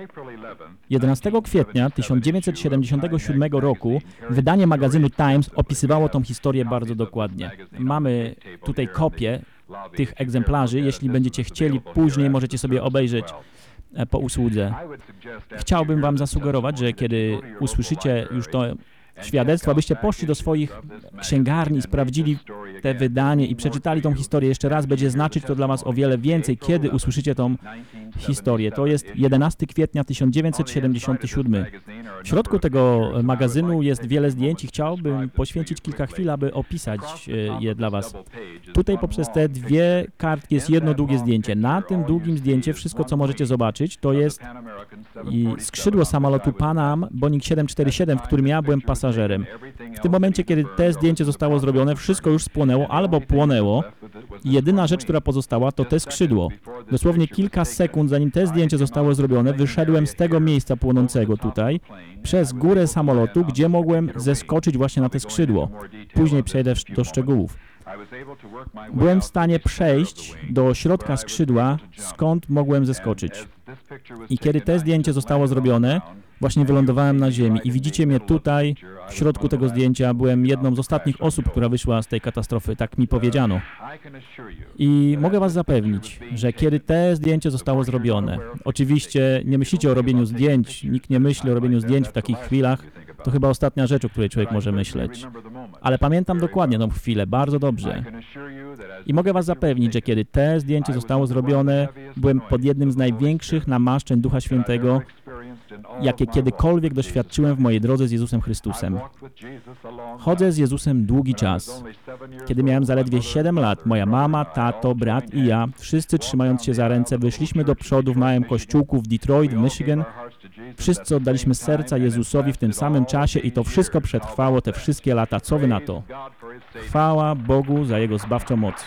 Speaker 7: jedenastego kwietnia tysiąc dziewięćset siedemdziesiątego siódmego roku wydanie magazynu Times opisywało tą historię bardzo dokładnie. Mamy tutaj kopię tych egzemplarzy. Jeśli będziecie chcieli, później możecie sobie obejrzeć po usłudze. Chciałbym wam zasugerować, że kiedy usłyszycie już to świadectwo, abyście poszli do swoich księgarni i sprawdzili te wydanie i przeczytali tą historię jeszcze raz. Będzie znaczyć to dla was o wiele więcej, kiedy usłyszycie tą historię. To jest jedenastego kwietnia tysiąc dziewięćset siedemdziesiąty siódmy. W środku tego magazynu jest wiele zdjęć i chciałbym poświęcić kilka chwil, aby opisać je dla was. Tutaj poprzez te dwie kartki jest jedno długie zdjęcie. Na tym długim zdjęciu wszystko, co możecie zobaczyć, to jest i skrzydło samolotu Pan Am Boeing siedem cztery siedem, w którym ja byłem pasażerem. W tym momencie, kiedy te zdjęcie zostało zrobione, wszystko już spłonęło albo płonęło i jedyna rzecz, która pozostała, to te skrzydło. Dosłownie kilka sekund, zanim te zdjęcie zostało zrobione, wyszedłem z tego miejsca płonącego tutaj, przez górę samolotu, gdzie mogłem zeskoczyć właśnie na te skrzydło. Później przejdę do szczegółów. Byłem w stanie przejść do środka skrzydła, skąd mogłem zeskoczyć. I kiedy te zdjęcie zostało zrobione, właśnie wylądowałem na ziemi i widzicie mnie tutaj, w środku tego zdjęcia. Byłem jedną z ostatnich osób, która wyszła z tej katastrofy, tak mi powiedziano. I mogę was zapewnić, że kiedy te zdjęcie zostało zrobione, oczywiście nie myślicie o robieniu zdjęć, nikt nie myśli o robieniu zdjęć w takich chwilach, to chyba ostatnia rzecz, o której człowiek może myśleć. Ale pamiętam dokładnie tą chwilę, bardzo dobrze. I mogę was zapewnić, że kiedy te zdjęcie zostało zrobione, byłem pod jednym z największych namaszczeń Ducha Świętego, jakie kiedykolwiek doświadczyłem w mojej drodze z Jezusem Chrystusem. Chodzę z Jezusem długi czas. Kiedy miałem zaledwie siedem lat, moja mama, tato, brat i ja, wszyscy trzymając się za ręce, wyszliśmy do przodu w małym kościółku w Detroit, Michigan. Wszyscy oddaliśmy serca Jezusowi w tym samym czasie i to wszystko przetrwało te wszystkie lata. Co wy na to? Chwała Bogu za Jego zbawczą moc.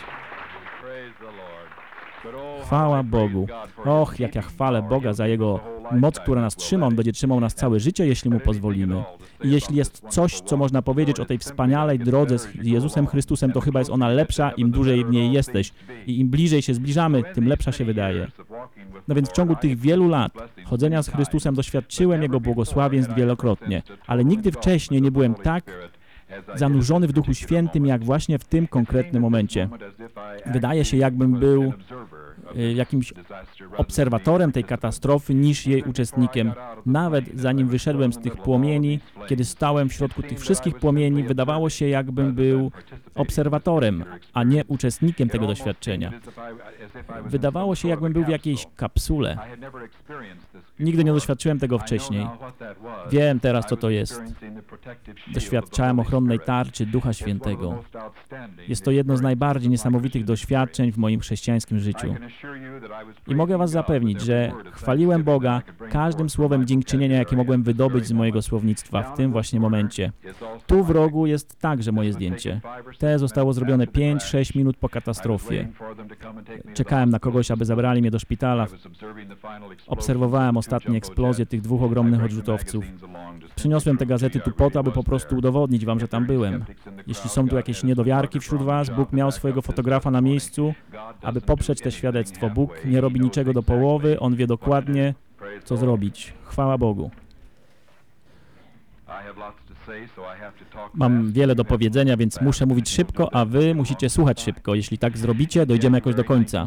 Speaker 7: Chwała Bogu. Och, jak ja chwalę Boga za Jego moc, która nas trzyma. On będzie trzymał nas całe życie, jeśli Mu pozwolimy. I jeśli jest coś, co można powiedzieć o tej wspaniałej drodze z Jezusem Chrystusem, to chyba jest ona lepsza, im dłużej w niej jesteś. I im bliżej się zbliżamy, tym lepsza się wydaje. No więc w ciągu tych wielu lat chodzenia z Chrystusem doświadczyłem Jego błogosławieństw wielokrotnie, ale nigdy wcześniej nie byłem tak zanurzony w Duchu Świętym, jak właśnie w tym konkretnym momencie. Wydaje się, jakbym był jakimś obserwatorem tej katastrofy niż jej uczestnikiem. Nawet zanim wyszedłem z tych płomieni, kiedy stałem w środku tych wszystkich płomieni, wydawało się, jakbym był obserwatorem, a nie uczestnikiem tego doświadczenia. Wydawało się, jakbym był w jakiejś kapsule. Nigdy nie doświadczyłem tego wcześniej. Wiem teraz, co to jest. Doświadczałem ochronnej tarczy Ducha Świętego. Jest to jedno z najbardziej niesamowitych doświadczeń w moim chrześcijańskim życiu. I mogę was zapewnić, że chwaliłem Boga każdym słowem dziękczynienia, jakie mogłem wydobyć z mojego słownictwa w tym właśnie momencie. Tu w rogu jest także moje zdjęcie. Te zostało zrobione pięć sześć minut po katastrofie. Czekałem na kogoś, aby zabrali mnie do szpitala. Obserwowałem ostatnie eksplozje tych dwóch ogromnych odrzutowców. Przyniosłem te gazety tu po to, aby po prostu udowodnić wam, że tam byłem. Jeśli są tu jakieś niedowiarki wśród was, Bóg miał swojego fotografa na miejscu, aby poprzeć te świadectwo. Bóg nie robi niczego do połowy, On wie dokładnie, co zrobić. Chwała Bogu. Mam wiele do powiedzenia, więc muszę mówić szybko, a wy musicie słuchać szybko. Jeśli tak zrobicie, dojdziemy jakoś do końca.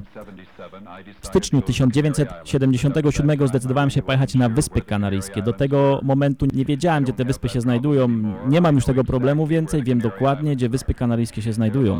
Speaker 7: W styczniu tysiąc dziewięćset siedemdziesiątego siódmego zdecydowałem się pojechać na Wyspy Kanaryjskie. Do tego momentu nie wiedziałem, gdzie te wyspy się znajdują. Nie mam już tego problemu więcej, wiem dokładnie, gdzie Wyspy Kanaryjskie się znajdują.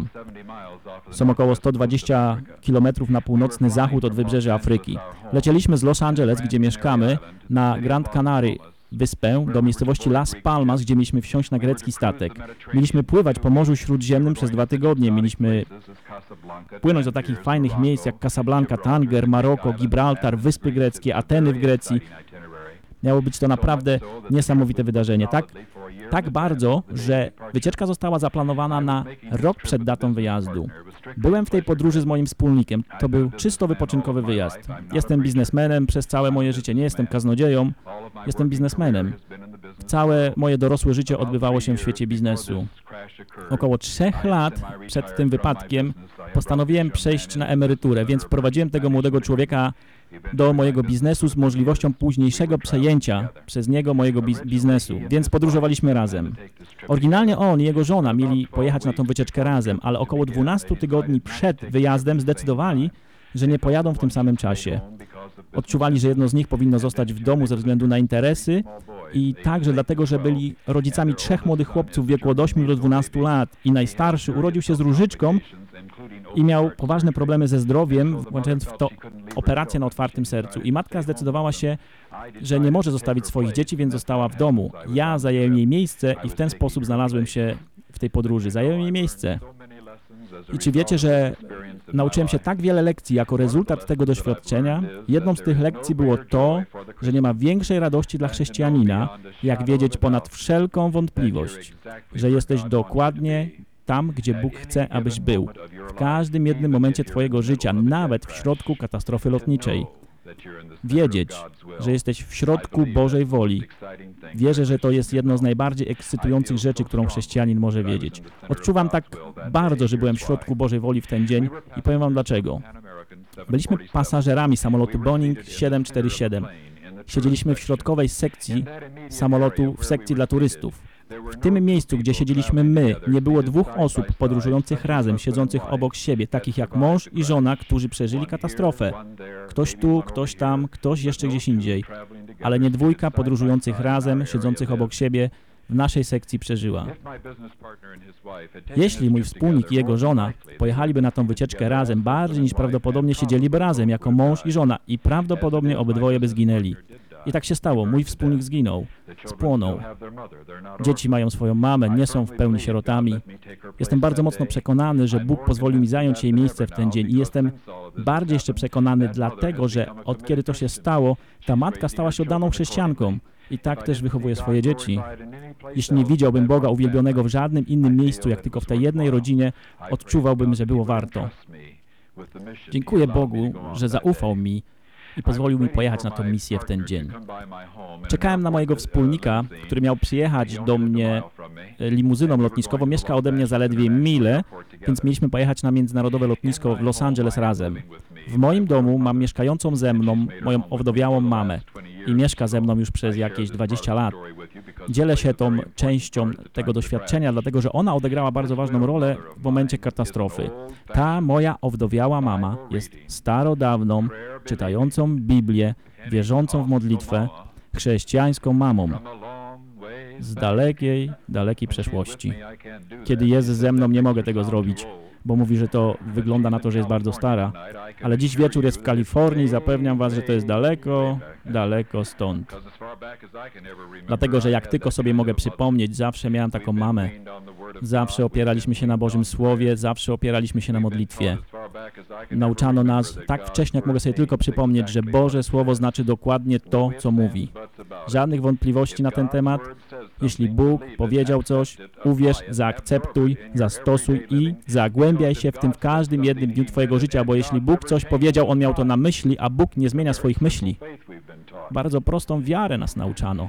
Speaker 7: Są około sto dwadzieścia kilometrów na północny zachód od wybrzeża Afryki. Lecieliśmy z Los Angeles, gdzie mieszkamy, na Grand Canary wyspę, do miejscowości Las Palmas, gdzie mieliśmy wsiąść na grecki statek. Mieliśmy pływać po Morzu Śródziemnym przez dwa tygodnie. Mieliśmy płynąć do takich fajnych miejsc jak Casablanca, Tanger, Maroko, Gibraltar, Wyspy Greckie, Ateny w Grecji. Miało być to naprawdę niesamowite wydarzenie. Tak, tak bardzo, że wycieczka została zaplanowana na rok przed datą wyjazdu. Byłem w tej podróży z moim wspólnikiem. To był czysto wypoczynkowy wyjazd. Jestem biznesmenem przez całe moje życie. Nie jestem kaznodzieją, jestem biznesmenem. Całe moje dorosłe życie odbywało się w świecie biznesu. Około trzech lat przed tym wypadkiem postanowiłem przejść na emeryturę, więc wprowadziłem tego młodego człowieka do mojego biznesu z możliwością późniejszego przejęcia przez niego mojego biz biznesu, więc podróżowaliśmy razem. Oryginalnie on i jego żona mieli pojechać na tą wycieczkę razem, ale około dwunastu tygodni przed wyjazdem zdecydowali, że nie pojadą w tym samym czasie. Odczuwali, że jedno z nich powinno zostać w domu ze względu na interesy i także dlatego, że byli rodzicami trzech młodych chłopców w wieku od ośmiu do dwunastu lat i najstarszy urodził się z różyczką i miał poważne problemy ze zdrowiem, włączając w to operację na otwartym sercu. I matka zdecydowała się, że nie może zostawić swoich dzieci, więc została w domu. Ja zająłem jej miejsce i w ten sposób znalazłem się w tej podróży. Zająłem jej miejsce. I czy wiecie, że nauczyłem się tak wiele lekcji jako rezultat tego doświadczenia? Jedną z tych lekcji było to, że nie ma większej radości dla chrześcijanina, jak wiedzieć ponad wszelką wątpliwość, że jesteś dokładnie tam, gdzie Bóg chce, abyś był. W każdym jednym momencie twojego życia, nawet w środku katastrofy lotniczej. Wiedzieć, że jesteś w środku Bożej woli. Wierzę, że to jest jedno z najbardziej ekscytujących rzeczy, którą chrześcijanin może wiedzieć. Odczuwam tak bardzo, że byłem w środku Bożej woli w ten dzień i powiem wam dlaczego. Byliśmy pasażerami samolotu Boeing siedem czterdzieści siedem. Siedzieliśmy w środkowej sekcji samolotu, w sekcji dla turystów. W tym miejscu, gdzie siedzieliśmy my, nie było dwóch osób podróżujących razem, siedzących obok siebie, takich jak mąż i żona, którzy przeżyli katastrofę. Ktoś tu, ktoś tam, ktoś jeszcze gdzieś indziej, ale nie dwójka podróżujących razem, siedzących obok siebie w naszej sekcji przeżyła. Jeśli mój wspólnik i jego żona pojechaliby na tą wycieczkę razem, bardziej niż prawdopodobnie siedzieliby razem jako mąż i żona i prawdopodobnie obydwoje by zginęli. I tak się stało. Mój wspólnik zginął. Spłonął. Dzieci mają swoją mamę, nie są w pełni sierotami. Jestem bardzo mocno przekonany, że Bóg pozwolił mi zająć jej miejsce w ten dzień i jestem bardziej jeszcze przekonany dlatego, że od kiedy to się stało, ta matka stała się oddaną chrześcijanką i tak też wychowuje swoje dzieci. Jeśli nie widziałbym Boga uwielbionego w żadnym innym miejscu, jak tylko w tej jednej rodzinie, odczuwałbym, że było warto. Dziękuję Bogu, że zaufał mi i pozwolił mi pojechać na tę misję w ten dzień. Czekałem na mojego wspólnika, który miał przyjechać do mnie limuzyną lotniskową. Mieszka ode mnie zaledwie milę, więc mieliśmy pojechać na międzynarodowe lotnisko w Los Angeles razem. W moim domu mam mieszkającą ze mną moją owdowiałą mamę i mieszka ze mną już przez jakieś dwadzieścia lat. Dzielę się tą częścią tego doświadczenia, dlatego że ona odegrała bardzo ważną rolę w momencie katastrofy. Ta moja owdowiała mama jest starodawną, czytającą Biblię, wierzącą w modlitwę, chrześcijańską mamą z dalekiej, dalekiej przeszłości. Kiedy jest ze mną, nie mogę tego zrobić, bo mówi, że to wygląda na to, że jest bardzo stara. Ale dziś wieczór jest w Kalifornii i zapewniam was, że to jest daleko, daleko stąd. Dlatego, że jak tylko sobie mogę przypomnieć, zawsze miałem taką mamę. Zawsze opieraliśmy się na Bożym Słowie, zawsze opieraliśmy się na modlitwie. Nauczano nas tak wcześnie, jak mogę sobie tylko przypomnieć, że Boże Słowo znaczy dokładnie to, co mówi. Żadnych wątpliwości na ten temat. Jeśli Bóg powiedział coś, uwierz, zaakceptuj, zastosuj i zagłębiaj się w tym w każdym jednym dniu twojego życia, bo jeśli Bóg coś powiedział, On miał to na myśli, a Bóg nie zmienia swoich myśli. Bardzo prostą wiarę nas nauczano.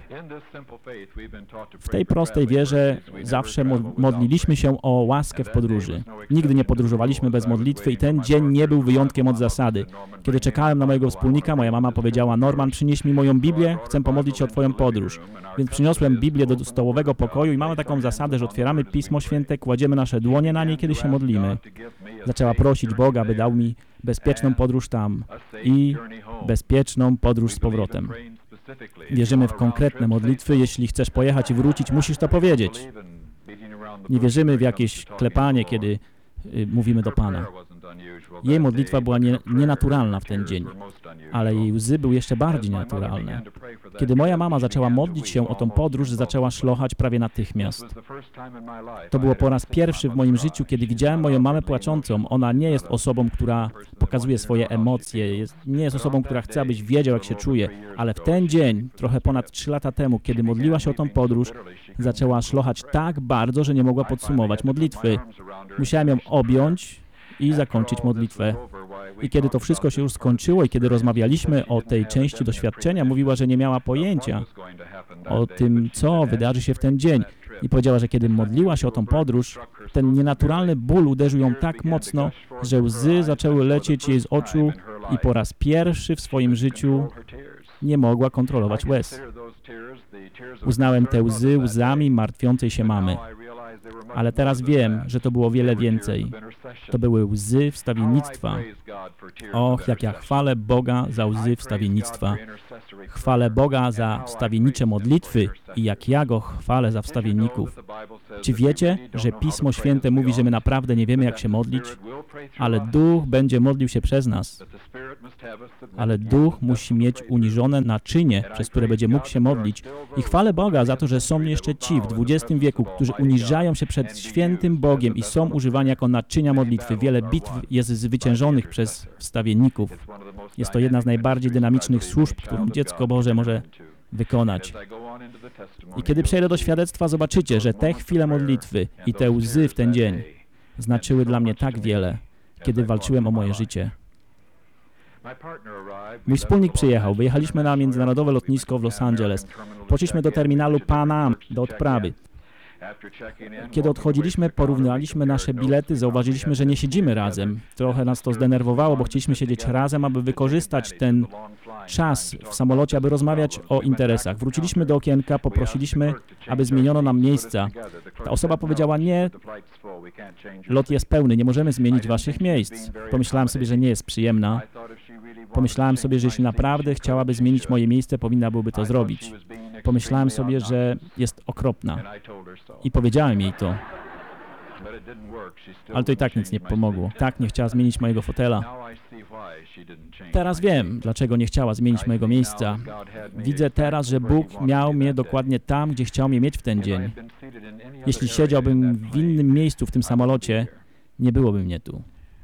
Speaker 7: W tej prostej wierze zawsze modliliśmy się o łaskę w podróży. Nigdy nie podróżowaliśmy bez modlitwy i ten dzień nie był wyjątkiem od zasady. Kiedy czekałem na mojego wspólnika, moja mama powiedziała: Norman, przynieś mi moją Biblię, chcę pomodlić się o Twoją podróż. Więc przyniosłem Biblię do stołowego pokoju i mamy taką zasadę, że otwieramy Pismo Święte, kładziemy nasze dłonie na nie, kiedy się modlimy. Zaczęła prosić Boga, by dał mi bezpieczną podróż tam i bezpieczną podróż z powrotem. Wierzymy w konkretne modlitwy. Jeśli chcesz pojechać i wrócić, musisz to powiedzieć. Nie wierzymy w jakieś klepanie, kiedy y, mówimy do Pana. Jej modlitwa była nie, nienaturalna w ten dzień, ale jej łzy były jeszcze bardziej nienaturalne. Kiedy moja mama zaczęła modlić się o tą podróż, zaczęła szlochać prawie natychmiast. To było po raz pierwszy w moim życiu, kiedy widziałem moją mamę płaczącą. Ona nie jest osobą, która pokazuje swoje emocje, jest, nie jest osobą, która chce, abyś wiedział, jak się czuje, ale w ten dzień, trochę ponad trzy lata temu, kiedy modliła się o tą podróż, zaczęła szlochać tak bardzo, że nie mogła podsumować modlitwy. Musiałem ją objąć i zakończyć modlitwę. I kiedy to wszystko się już skończyło i kiedy rozmawialiśmy o tej części doświadczenia, mówiła, że nie miała pojęcia o tym, co wydarzy się w ten dzień. I powiedziała, że kiedy modliła się o tą podróż, ten nienaturalny ból uderzył ją tak mocno, że łzy zaczęły lecieć jej z oczu i po raz pierwszy w swoim życiu nie mogła kontrolować łez. Uznałem te łzy łzami martwiącej się mamy. Ale teraz wiem, że to było wiele więcej. To były łzy wstawiennictwa. Och, jak ja chwalę Boga za łzy wstawiennictwa. Chwalę Boga za wstawiennicze modlitwy i jak ja Go chwalę za wstawienników. Czy wiecie, że Pismo Święte mówi, że my naprawdę nie wiemy, jak się modlić? Ale Duch będzie modlił się przez nas. Ale Duch musi mieć uniżone naczynie, przez które będzie mógł się modlić. I chwalę Boga za to, że są jeszcze ci w dwudziestym wieku, którzy uniżają się przed świętym Bogiem i są używani jako naczynia modlitwy. Wiele bitw jest zwyciężonych przez wstawienników. Jest to jedna z najbardziej dynamicznych służb, którą dziecko Boże może wykonać. I kiedy przejdę do świadectwa, zobaczycie, że te chwile modlitwy i te łzy w ten dzień znaczyły dla mnie tak wiele, kiedy walczyłem o moje życie. Mój wspólnik przyjechał. Wyjechaliśmy na międzynarodowe lotnisko w Los Angeles. Poszliśmy do terminalu Pan Am, do odprawy. Kiedy odchodziliśmy, porównaliśmy nasze bilety, zauważyliśmy, że nie siedzimy razem. Trochę nas to zdenerwowało, bo chcieliśmy siedzieć razem, aby wykorzystać ten czas w samolocie, aby rozmawiać o interesach. Wróciliśmy do okienka, poprosiliśmy, aby zmieniono nam miejsca. Ta osoba powiedziała: nie, lot jest pełny, nie możemy zmienić waszych miejsc. Pomyślałem sobie, że nie jest przyjemna. Pomyślałem sobie, że jeśli naprawdę chciałaby zmienić moje miejsce, powinna byłaby to zrobić. Pomyślałem sobie, że jest okropna. I powiedziałem jej to. Ale to i tak nic nie pomogło. Tak nie chciała zmienić mojego fotela. Teraz wiem, dlaczego nie chciała zmienić mojego miejsca. Widzę teraz, że Bóg miał mnie dokładnie tam, gdzie chciał mnie mieć w ten dzień. Jeśli siedziałbym w innym miejscu w tym samolocie, nie byłoby mnie tu.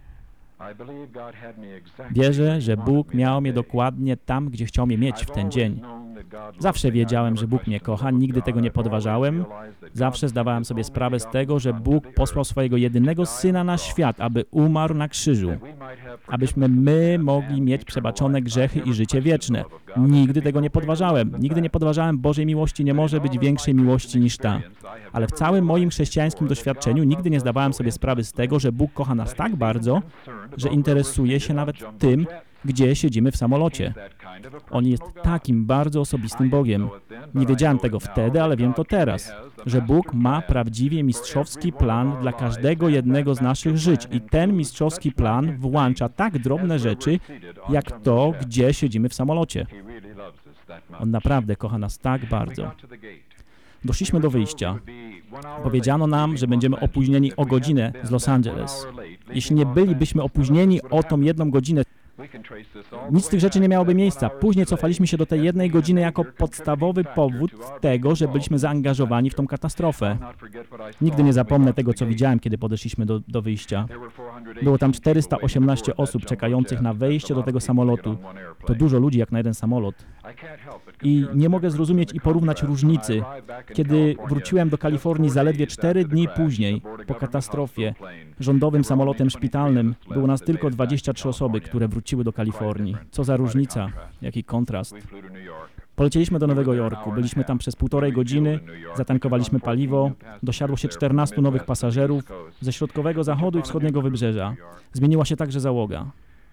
Speaker 7: Wierzę, że Bóg miał mnie dokładnie tam, gdzie chciał mnie mieć w ten dzień. Zawsze wiedziałem, że Bóg mnie kocha, nigdy tego nie podważałem. Zawsze zdawałem sobie sprawę z tego, że Bóg posłał swojego jedynego Syna na świat, aby umarł na krzyżu, abyśmy my mogli mieć przebaczone grzechy i życie wieczne. Nigdy tego nie podważałem. Nigdy nie podważałem Bożej miłości, nie może być większej miłości niż ta. Ale w całym moim chrześcijańskim doświadczeniu nigdy nie zdawałem sobie sprawy z tego, że Bóg kocha nas tak bardzo, że interesuje się nawet tym, gdzie siedzimy w samolocie. On jest takim bardzo osobistym Bogiem. Nie wiedziałem tego wtedy, ale wiem to teraz, że Bóg ma prawdziwie mistrzowski plan dla każdego jednego z naszych żyć i ten mistrzowski plan włącza tak drobne rzeczy, jak to, gdzie siedzimy w samolocie. On naprawdę kocha nas tak bardzo. Doszliśmy do wyjścia. Powiedziano nam, że będziemy opóźnieni o godzinę z Los Angeles. Jeśli nie bylibyśmy opóźnieni o tą jedną godzinę, nic z tych rzeczy nie miałoby miejsca. Później cofaliśmy się do tej jednej godziny jako podstawowy powód tego, że byliśmy zaangażowani w tą katastrofę. Nigdy nie zapomnę tego, co widziałem, kiedy podeszliśmy do, do wyjścia. Było tam czterysta osiemnaście osób czekających na wejście do tego samolotu. To dużo ludzi jak na jeden samolot. i nie mogę zrozumieć i porównać różnicy. Kiedy wróciłem do Kalifornii zaledwie cztery dni później, po katastrofie, rządowym samolotem szpitalnym, było nas tylko dwadzieścia trzy osoby, które wróciły do Kalifornii. Co za różnica, jaki kontrast. Polecieliśmy do Nowego Jorku, byliśmy tam przez półtorej godziny, zatankowaliśmy paliwo, dosiadło się czternastu nowych pasażerów ze środkowego zachodu i wschodniego wybrzeża. Zmieniła się także załoga.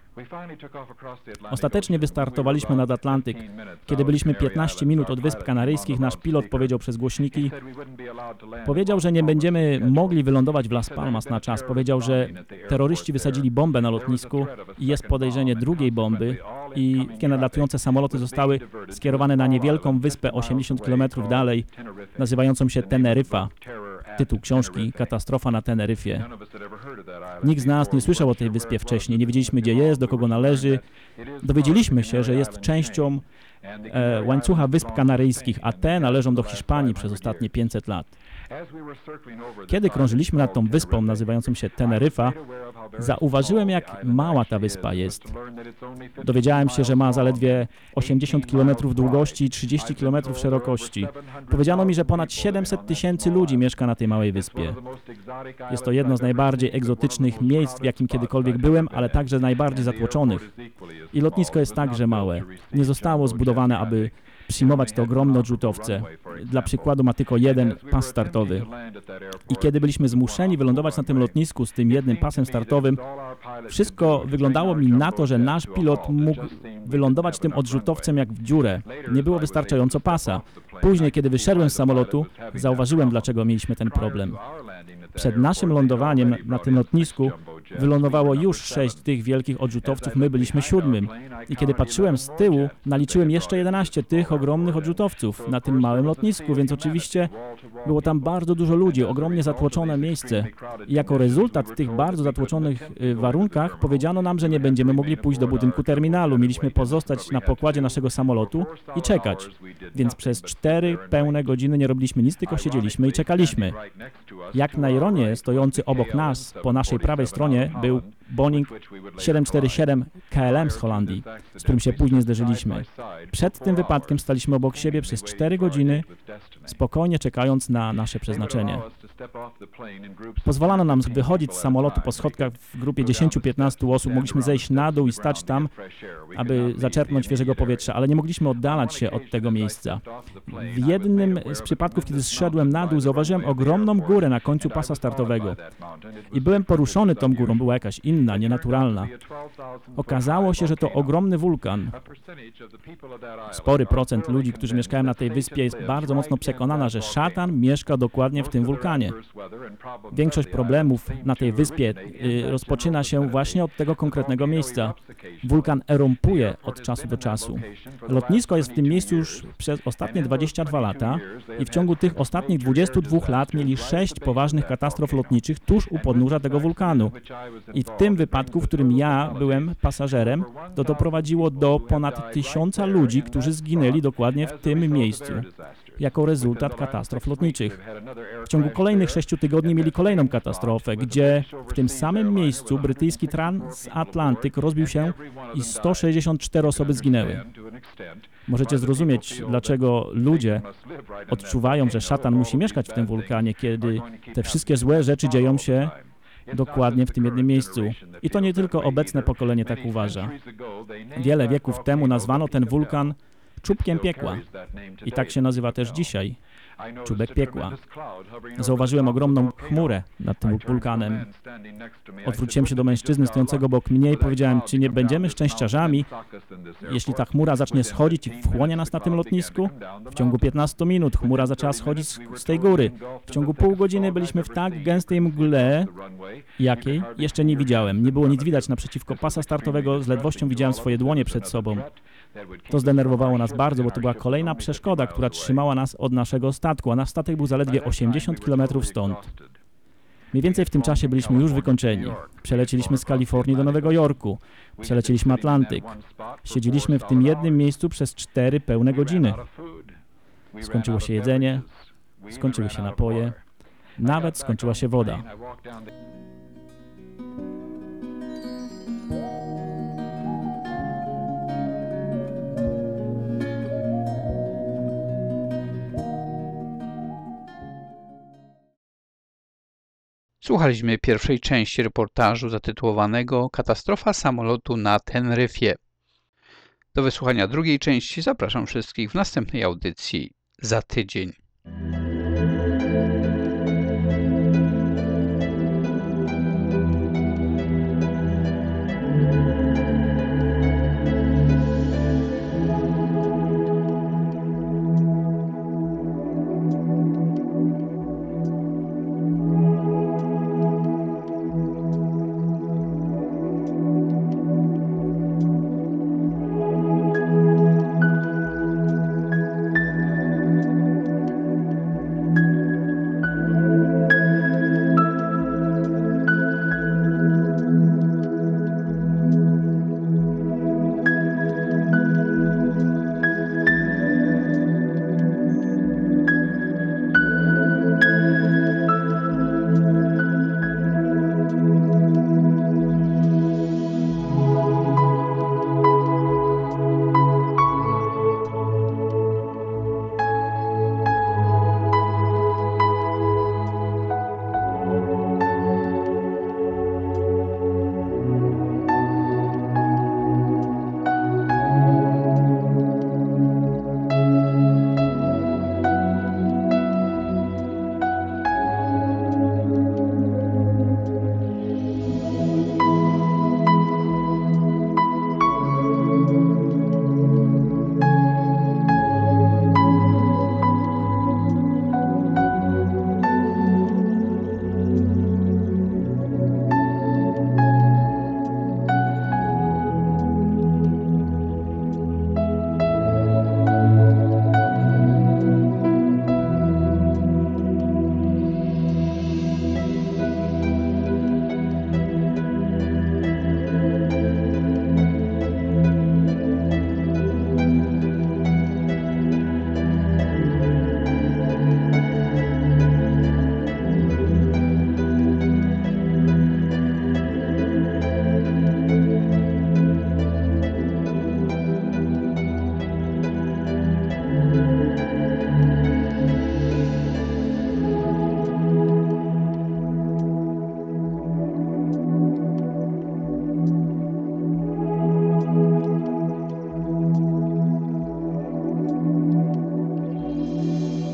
Speaker 7: Ostatecznie wystartowaliśmy nad Atlantyk. Kiedy byliśmy piętnaście minut od Wysp Kanaryjskich, nasz pilot powiedział przez głośniki, powiedział, że nie będziemy mogli wylądować w Las Palmas na czas. Powiedział, że terroryści wysadzili bombę na lotnisku i jest podejrzenie drugiej bomby i wszystkie nadlatujące samoloty zostały skierowane na niewielką wyspę osiemdziesiąt kilometrów dalej, nazywającą się Teneryfa. Tytuł książki Katastrofa na Teneryfie. Nikt z nas nie słyszał o tej wyspie wcześniej, nie wiedzieliśmy, gdzie jest, do kogo należy. Dowiedzieliśmy się, że jest częścią e, łańcucha Wysp Kanaryjskich, a te należą do Hiszpanii przez ostatnie pięćset lat. Kiedy krążyliśmy nad tą wyspą nazywającą się Teneryfa, zauważyłem, jak mała ta wyspa jest. Dowiedziałem się, że ma zaledwie osiemdziesiąt kilometrów długości i trzydzieści kilometrów szerokości. Powiedziano mi, że ponad siedemset tysięcy ludzi mieszka na tej małej wyspie. Jest to jedno z najbardziej egzotycznych miejsc, w jakim kiedykolwiek byłem, ale także najbardziej zatłoczonych. I lotnisko jest także małe. Nie zostało zbudowane, aby przyjmować te ogromne odrzutowce. Dla przykładu ma tylko jeden pas startowy. I kiedy byliśmy zmuszeni wylądować na tym lotnisku z tym jednym pasem startowym, wszystko wyglądało mi na to, że nasz pilot mógł wylądować tym odrzutowcem jak w dziurę. Nie było wystarczająco pasa. Później, kiedy wyszedłem z samolotu, zauważyłem, dlaczego mieliśmy ten problem. Przed naszym lądowaniem na tym lotnisku wylądowało już sześć tych wielkich odrzutowców, my byliśmy siódmym. I kiedy patrzyłem z tyłu, naliczyłem jeszcze jedenaście tych ogromnych odrzutowców na tym małym lotnisku, więc oczywiście było tam bardzo dużo ludzi, ogromnie zatłoczone miejsce. I jako rezultat tych bardzo zatłoczonych warunkach powiedziano nam, że nie będziemy mogli pójść do budynku terminalu. Mieliśmy pozostać na pokładzie naszego samolotu i czekać. Więc przez cztery pełne godziny nie robiliśmy nic, tylko siedzieliśmy i czekaliśmy. Jak na ironię, stojący obok nas, po naszej prawej stronie, był Boeing siedem cztery siedem K L M z Holandii, z którym się później zderzyliśmy. Przed tym wypadkiem staliśmy obok siebie przez cztery godziny, spokojnie czekając na nasze przeznaczenie. Pozwalano nam wychodzić z samolotu po schodkach w grupie dziesięć do piętnastu osób. Mogliśmy zejść na dół i stać tam, aby zaczerpnąć świeżego powietrza, ale nie mogliśmy oddalać się od tego miejsca. W jednym z przypadków, kiedy zszedłem na dół, zauważyłem ogromną górę na końcu pasa startowego. I byłem poruszony tą górą, była jakaś inna, nienaturalna. Okazało się, że to ogromny wulkan. Spory procent ludzi, którzy mieszkają na tej wyspie, jest bardzo mocno przekonana, że szatan mieszka dokładnie w tym wulkanie. Większość problemów na tej wyspie y, rozpoczyna się właśnie od tego konkretnego miejsca. Wulkan erumpuje od czasu do czasu. Lotnisko jest w tym miejscu już przez ostatnie dwadzieścia dwa lata i w ciągu tych ostatnich dwudziestu dwóch lat mieli sześć poważnych katastrof lotniczych tuż u podnóża tego wulkanu. I w tym wypadku, w którym ja byłem pasażerem, to doprowadziło do ponad tysiąca ludzi, którzy zginęli dokładnie w tym miejscu jako rezultat katastrof lotniczych. W ciągu kolejnych sześciu tygodni mieli kolejną katastrofę, gdzie w tym samym miejscu brytyjski transatlantyk rozbił się i sto sześćdziesiąt cztery osoby zginęły. Możecie zrozumieć, dlaczego ludzie odczuwają, że szatan musi mieszkać w tym wulkanie, kiedy te wszystkie złe rzeczy dzieją się dokładnie w tym jednym miejscu. I to nie tylko obecne pokolenie tak uważa. Wiele wieków temu nazwano ten wulkan czubkiem piekła. I tak się nazywa też dzisiaj. Czubek piekła. Zauważyłem ogromną chmurę nad tym wulkanem. Odwróciłem się do mężczyzny stojącego obok mnie i powiedziałem, czy nie będziemy szczęściarzami, jeśli ta chmura zacznie schodzić i wchłonie nas na tym lotnisku? W ciągu piętnastu minut chmura zaczęła schodzić z, z tej góry. W ciągu pół godziny byliśmy w tak gęstej mgle, jakiej jeszcze nie widziałem. Nie było nic widać naprzeciwko pasa startowego, z ledwością widziałem swoje dłonie przed sobą. To zdenerwowało nas bardzo, bo to była kolejna przeszkoda, która trzymała nas od naszego statku, a nasz statek był zaledwie osiemdziesiąt kilometrów stąd. Mniej więcej w tym czasie byliśmy już wykończeni. Przelecieliśmy z Kalifornii do Nowego Jorku. Przelecieliśmy Atlantyk. Siedzieliśmy w tym jednym miejscu przez cztery pełne godziny. Skończyło się jedzenie, skończyły się napoje, nawet skończyła się woda.
Speaker 1: Słuchaliśmy pierwszej części reportażu zatytułowanego Katastrofa samolotu na Teneryfie. Do wysłuchania drugiej części zapraszam wszystkich w następnej audycji za tydzień.